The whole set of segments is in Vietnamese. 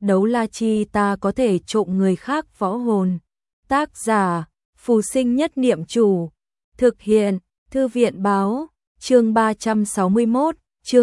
đấu la chi ta có thể trộm người khác võ hồn. Tác giả, Phù Sinh Nhất Niệm Chủ. Thực hiện, Thư viện báo, chương 361,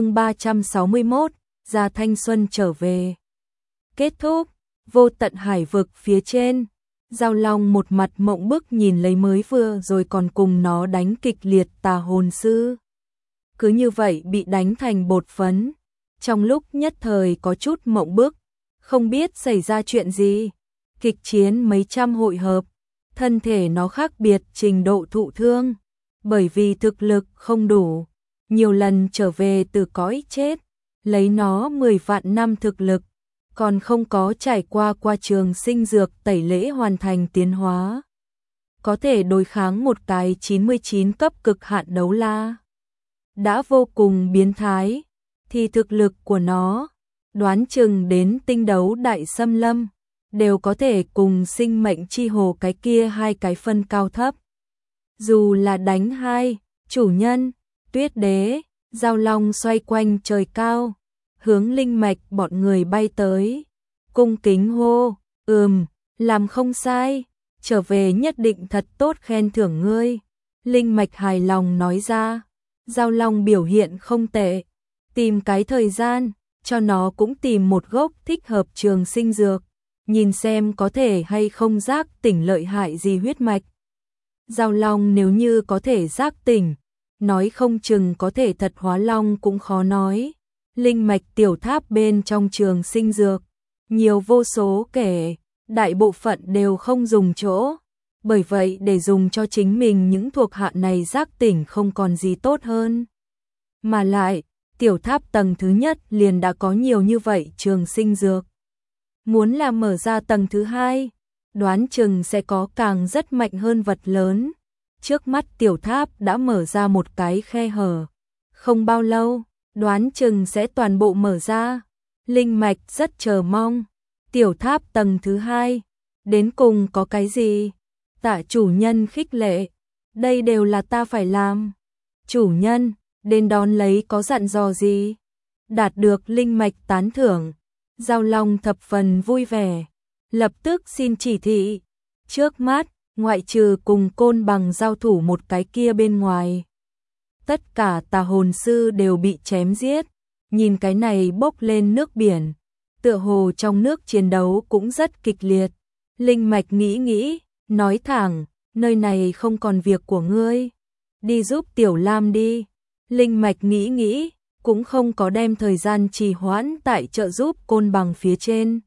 Gia Thanh Xuân trở về. Kết thúc, vô tận hải vực phía trên. Giao Long một mặt mộng bức nhìn lấy mới vừa rồi còn cùng nó đánh kịch liệt tà hồn sư. Cứ như vậy bị đánh thành bột phấn. Trong lúc nhất thời có chút mộng bức, không biết xảy ra chuyện gì. Kịch chiến mấy trăm hội hợp, thân thể nó khác biệt trình độ thụ thương. Bởi vì thực lực không đủ, nhiều lần trở về từ cõi chết, lấy nó 10 vạn năm thực lực, còn không có trải qua trường sinh dược tẩy lễ hoàn thành tiến hóa. Có thể đối kháng một cái 99 cấp cực hạn đấu la. Đã vô cùng biến thái, thì thực lực của nó, đoán chừng đến tinh đấu đại xâm lâm, đều có thể cùng sinh mệnh chi hồ cái kia hai cái phân cao thấp. Dù là đánh hai, chủ nhân, Tuyết Đế, Giao Long xoay quanh trời cao, hướng linh mạch bọn người bay tới, cung kính hô, làm không sai, trở về nhất định thật tốt khen thưởng ngươi. Linh mạch hài lòng nói ra, Giao Long biểu hiện không tệ, tìm cái thời gian, cho nó cũng tìm một gốc thích hợp trường sinh dược, nhìn xem có thể hay không giác tỉnh lợi hại gì huyết mạch. Giao Long nếu như có thể giác tỉnh, nói không chừng có thể thật hóa long cũng khó nói. Linh mạch tiểu tháp bên trong trường sinh dược, nhiều vô số kể, đại bộ phận đều không dùng chỗ. Bởi vậy để dùng cho chính mình những thuộc hạ này giác tỉnh không còn gì tốt hơn. Mà lại, tiểu tháp tầng thứ nhất liền đã có nhiều như vậy trường sinh dược. Muốn là mở ra tầng thứ hai, đoán chừng sẽ có càng rất mạnh hơn vật lớn. Trước mắt tiểu tháp đã mở ra một cái khe hở. Không bao lâu, đoán chừng sẽ toàn bộ mở ra. Linh mạch rất chờ mong. Tiểu tháp tầng thứ hai, đến cùng có cái gì? Tạ chủ nhân khích lệ. Đây đều là ta phải làm. Chủ nhân, đến đón lấy có dặn dò gì? Đạt được linh mạch tán thưởng. Giao Long thập phần vui vẻ. Lập tức xin chỉ thị. Trước mắt, ngoại trừ cùng Côn Bằng giao thủ một cái kia bên ngoài, tất cả tà hồn sư đều bị chém giết. Nhìn cái này bốc lên nước biển, tựa hồ trong nước chiến đấu cũng rất kịch liệt. Linh mạch nghĩ, nói thẳng, nơi này không còn việc của ngươi, đi giúp Tiểu Lam đi. Linh mạch nghĩ, cũng không có đem thời gian trì hoãn tại trợ giúp Côn Bằng phía trên,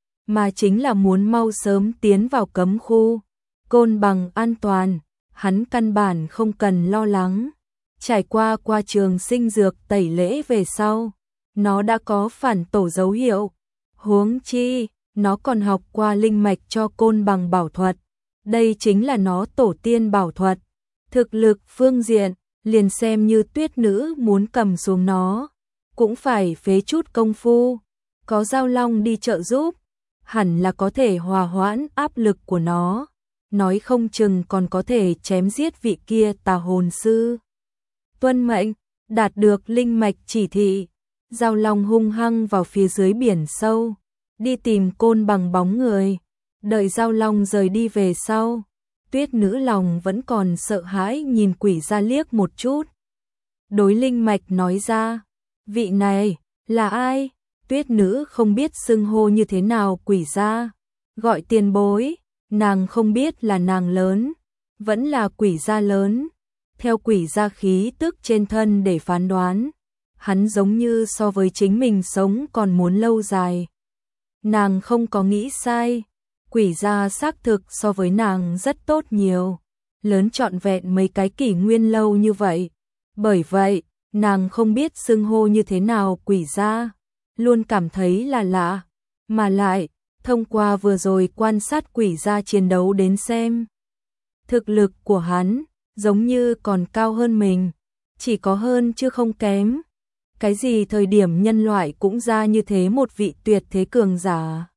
mà chính là muốn mau sớm tiến vào cấm khu. Côn Bằng an toàn, hắn căn bản không cần lo lắng. Trải qua trường sinh dược tẩy lễ về sau, nó đã có phản tổ dấu hiệu. Huống chi, nó còn học qua linh mạch cho Côn Bằng bảo thuật. Đây chính là nó tổ tiên bảo thuật. Thực lực phương diện, liền xem như Tuyết Nữ muốn cầm xuống nó, cũng phải phế chút công phu. Có Giao Long đi trợ giúp, hẳn là có thể hòa hoãn áp lực của nó. Nói không chừng còn có thể chém giết vị kia tà hồn sư. Tuân mệnh, đạt được linh mạch chỉ thị, Giao Long hung hăng vào phía dưới biển sâu, đi tìm Côn Bằng bóng người. Đợi Giao Long rời đi về sau, Tuyết Nữ lòng vẫn còn sợ hãi nhìn Quỷ Gia liếc một chút. Đối linh mạch nói ra, vị này, là ai? Tuyết Nữ không biết xưng hô như thế nào Quỷ Gia, gọi tiền bối. Nàng không biết là nàng lớn, vẫn là Quỷ Gia lớn. Theo Quỷ Gia khí tức trên thân để phán đoán, hắn giống như so với chính mình sống còn muốn lâu dài. Nàng không có nghĩ sai, Quỷ Gia xác thực so với nàng rất tốt nhiều, lớn trọn vẹn mấy cái kỷ nguyên lâu như vậy. Bởi vậy, nàng không biết xưng hô như thế nào Quỷ Gia, luôn cảm thấy là lạ, mà lại thông qua vừa rồi quan sát Quỷ Gia chiến đấu đến xem, thực lực của hắn giống như còn cao hơn mình, chỉ có hơn chứ không kém. Cái gì thời điểm nhân loại cũng ra như thế một vị tuyệt thế cường giả.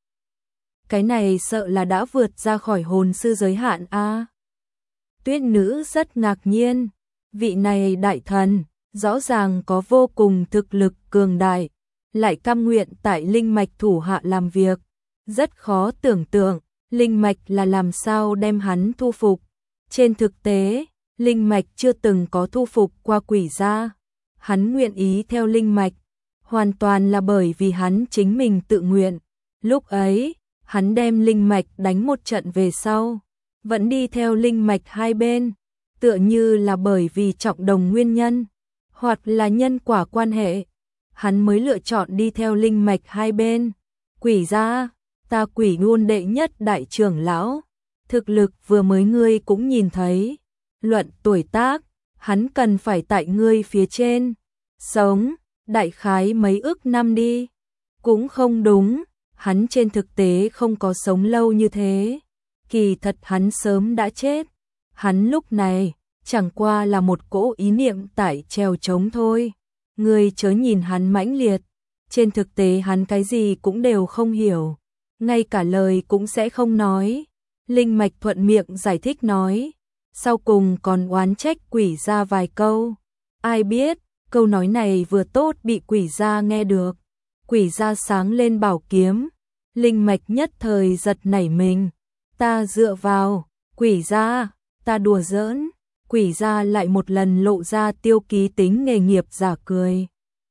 Cái này sợ là đã vượt ra khỏi hồn sư giới hạn a. Tuyết Nữ rất ngạc nhiên, vị này đại thần, rõ ràng có vô cùng thực lực cường đại, lại cam nguyện tại linh mạch thủ hạ làm việc. Rất khó tưởng tượng, linh mạch là làm sao đem hắn thu phục. Trên thực tế, linh mạch chưa từng có thu phục qua quỷ gia. Hắn nguyện ý theo linh mạch, hoàn toàn là bởi vì hắn chính mình tự nguyện. Lúc ấy, hắn đem linh mạch đánh một trận về sau, vẫn đi theo linh mạch hai bên, tựa như là bởi vì trọng đồng nguyên nhân, hoặc là nhân quả quan hệ, hắn mới lựa chọn đi theo linh mạch hai bên. Quỷ gia, ta Quỷ Ngôn đệ nhất đại trưởng lão, thực lực vừa mới ngươi cũng nhìn thấy, luận tuổi tác, hắn cần phải tại ngươi phía trên, sống, đại khái mấy ức năm đi, cũng không đúng, hắn trên thực tế không có sống lâu như thế, kỳ thật hắn sớm đã chết, hắn lúc này chẳng qua là một cỗ ý niệm tại trèo trống thôi, ngươi chớ nhìn hắn mãnh liệt, trên thực tế hắn cái gì cũng đều không hiểu, ngay cả lời cũng sẽ không nói. Linh mạch thuận miệng giải thích nói, sau cùng còn oán trách quỷ gia vài câu. Ai biết, câu nói này vừa tốt bị quỷ gia nghe được. Quỷ gia sáng lên bảo kiếm, linh mạch nhất thời giật nảy mình. Ta dựa vào, quỷ gia, ta đùa giỡn. Quỷ gia lại một lần lộ ra tiêu ký tính nghề nghiệp giả cười.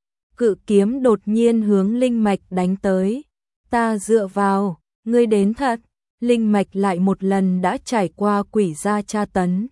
Cự kiếm đột nhiên hướng linh mạch đánh tới. Ta dựa vào, ngươi đến thật. Linh mạch lại một lần đã trải qua quỷ gia tra tấn.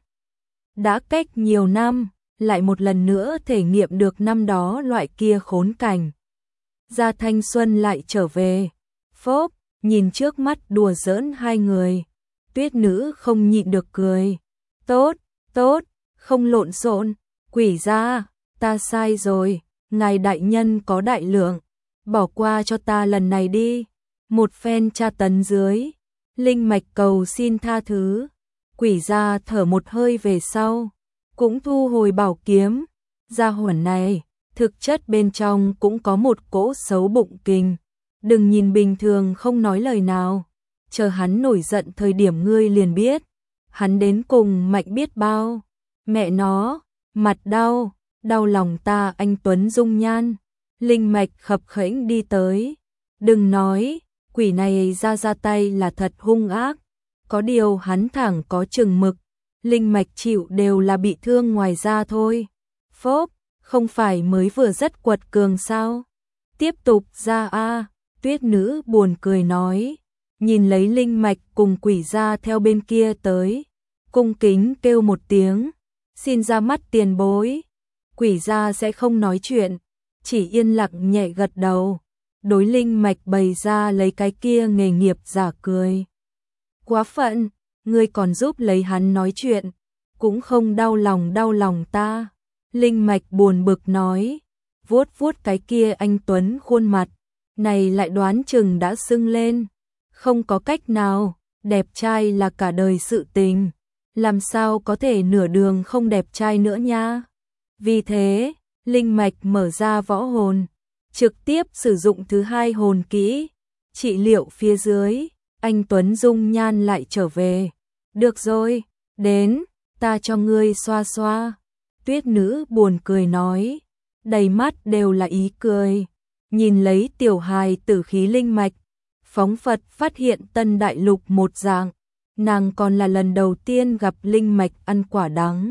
Đã cách nhiều năm, lại một lần nữa thể nghiệm được năm đó loại kia khốn cảnh. Gia thanh xuân lại trở về. Phốp, nhìn trước mắt đùa giỡn hai người. Tuyết nữ không nhịn được cười. Tốt, tốt, không lộn xộn. Quỷ gia, ta sai rồi. Ngài đại nhân có đại lượng. Bỏ qua cho ta lần này đi. Một phen tra tấn dưới. Linh mạch cầu xin tha thứ, quỷ gia thở một hơi về sau, cũng thu hồi bảo kiếm, gia hỏa này, thực chất bên trong cũng có một cỗ xấu bụng kình, đừng nhìn bình thường không nói lời nào, chờ hắn nổi giận thời điểm ngươi liền biết, hắn đến cùng mạnh biết bao, mẹ nó, mặt đau, đau lòng ta anh Tuấn dung nhan, linh mạch khập khểnh đi tới, đừng nói. Quỷ này ra tay là thật hung ác, có điều hắn thẳng có chừng mực, linh mạch chịu đều là bị thương ngoài da thôi. Phốp, không phải mới vừa rất quật cường sao? Tiếp tục ra a, tuyết nữ buồn cười nói, nhìn lấy linh mạch cùng quỷ gia theo bên kia tới, cung kính kêu một tiếng, xin ra mắt tiền bối. Quỷ gia sẽ không nói chuyện, chỉ yên lặng nhẹ gật đầu. Đối linh mạch bày ra lấy cái kia nghề nghiệp giả cười. Quá phận, ngươi còn giúp lấy hắn nói chuyện, cũng không đau lòng ta. Linh mạch buồn bực nói, vuốt vuốt cái kia anh Tuấn khuôn mặt, này lại đoán chừng đã sưng lên. Không có cách nào, đẹp trai là cả đời sự tình, làm sao có thể nửa đường không đẹp trai nữa nha. Vì thế, linh mạch mở ra võ hồn. Trực tiếp sử dụng thứ hai hồn kỹ, trị liệu phía dưới, anh Tuấn dung nhan lại trở về. Được rồi, đến, ta cho ngươi xoa xoa. Tuyết nữ buồn cười nói, đầy mắt đều là ý cười. Nhìn lấy tiểu hài tử khí linh mạch, phóng phật phát hiện tân đại lục một dạng, nàng còn là lần đầu tiên gặp linh mạch ăn quả đắng.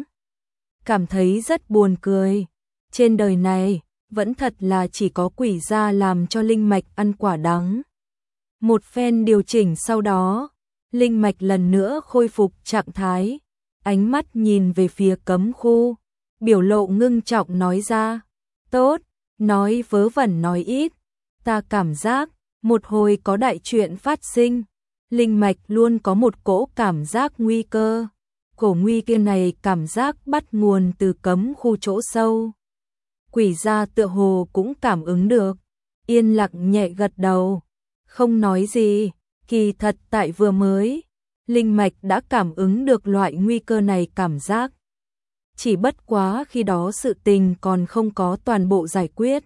Cảm thấy rất buồn cười, trên đời này, vẫn thật là chỉ có quỷ gia làm cho linh mạch ăn quả đắng. Một phen điều chỉnh sau đó, linh mạch lần nữa khôi phục trạng thái, ánh mắt nhìn về phía cấm khu, biểu lộ ngưng trọng nói ra, tốt, nói vớ vẩn nói ít, ta cảm giác, một hồi có đại chuyện phát sinh, linh mạch luôn có một cỗ cảm giác nguy cơ, cổ nguy kia này cảm giác bắt nguồn từ cấm khu chỗ sâu. Quỷ gia tựa hồ cũng cảm ứng được, yên lặng nhẹ gật đầu, không nói gì, kỳ thật tại vừa mới, linh mạch đã cảm ứng được loại nguy cơ này cảm giác. Chỉ bất quá khi đó sự tình còn không có toàn bộ giải quyết,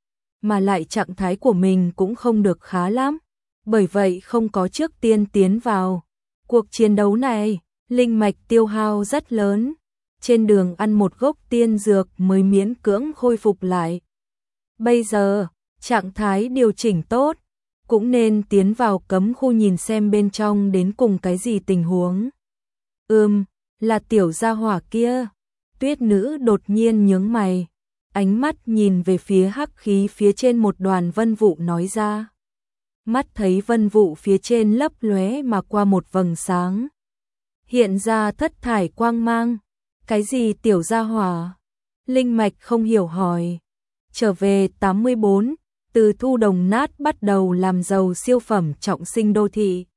mà lại trạng thái của mình cũng không được khá lắm, bởi vậy không có trước tiên tiến vào. Cuộc chiến đấu này, linh mạch tiêu hao rất lớn. Trên đường ăn một gốc tiên dược mới miễn cưỡng khôi phục lại. Bây giờ, trạng thái điều chỉnh tốt, cũng nên tiến vào cấm khu nhìn xem bên trong đến cùng cái gì tình huống. Là tiểu gia hỏa kia. Tuyết nữ đột nhiên nhướng mày, ánh mắt nhìn về phía hắc khí phía trên một đoàn vân vụ nói ra. Mắt thấy vân vụ phía trên lấp lóe mà qua một vầng sáng. Hiện ra thất thải quang mang. Cái gì tiểu gia hỏa? Linh mạch không hiểu hỏi. Trở về 84, từ thu đồng nát bắt đầu làm giàu siêu phẩm trọng sinh đô thị.